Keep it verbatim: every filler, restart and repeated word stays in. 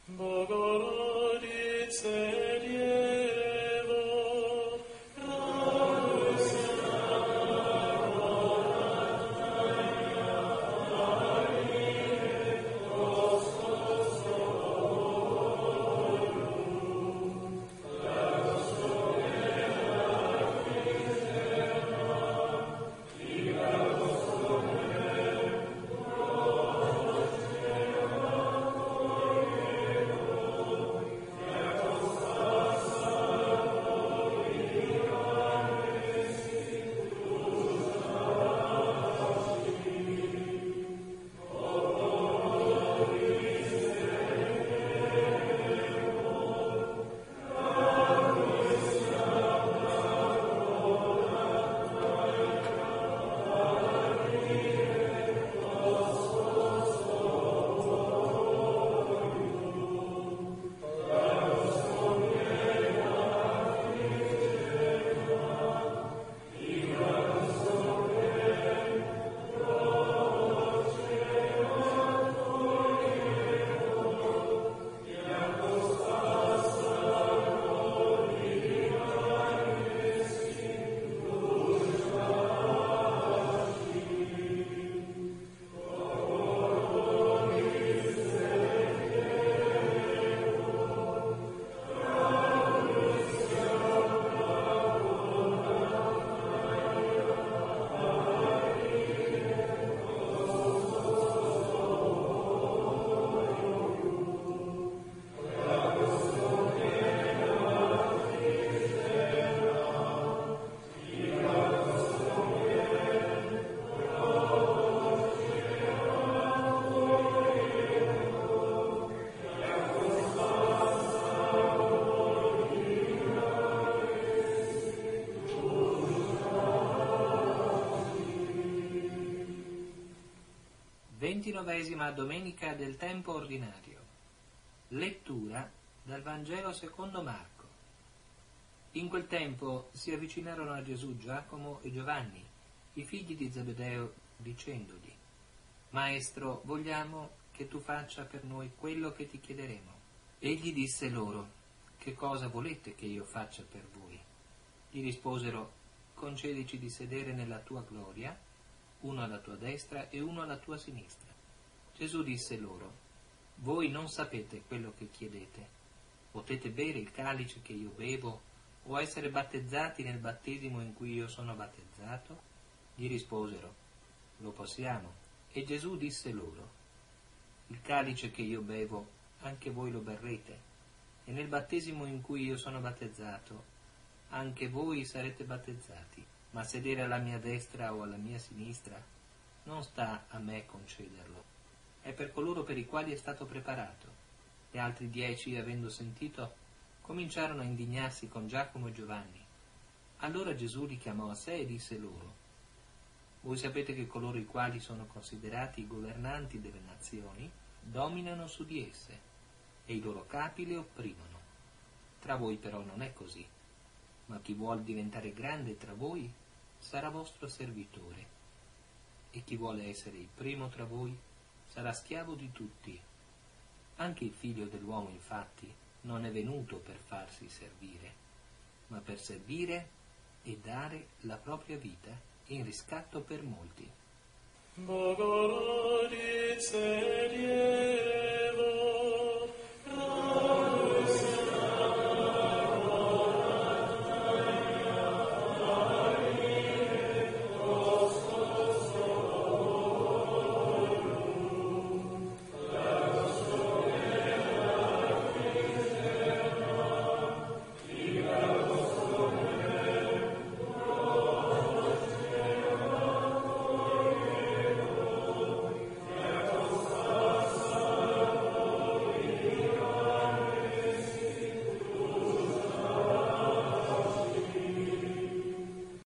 Bogorodice Dievo, radujся. ventinovesima domenica del tempo ordinario. Lettura dal Vangelo secondo Marco. In quel tempo si avvicinarono a Gesù Giacomo e Giovanni, i figli di Zebedeo, dicendogli: Maestro, vogliamo che tu faccia per noi quello che ti chiederemo. Egli disse loro: Che cosa volete che io faccia per voi? Gli risposero: Concedici di sedere nella tua gloria, uno alla tua destra e uno alla tua sinistra. Gesù disse loro: Voi non sapete quello che chiedete. Potete bere il calice che io bevo o essere battezzati nel battesimo in cui io sono battezzato? Gli risposero: Lo possiamo. E Gesù disse loro: Il calice che io bevo anche voi lo berrete, e nel battesimo in cui io sono battezzato anche voi sarete battezzati. Ma sedere alla mia destra o alla mia sinistra non sta a me concederlo, è per coloro per i quali è stato preparato. E altri dieci, avendo sentito, cominciarono a indignarsi con Giacomo e Giovanni. Allora Gesù li chiamò a sé e disse loro: Voi sapete che coloro i quali sono considerati i governanti delle nazioni dominano su di esse, e i loro capi le opprimono. Tra voi però non è così, ma chi vuol diventare grande tra voi sarà vostro servitore, e chi vuole essere il primo tra voi sarà schiavo di tutti. Anche il Figlio dell'uomo, infatti, non è venuto per farsi servire, ma per servire e dare la propria vita in riscatto per molti. Bogorodice Dievo,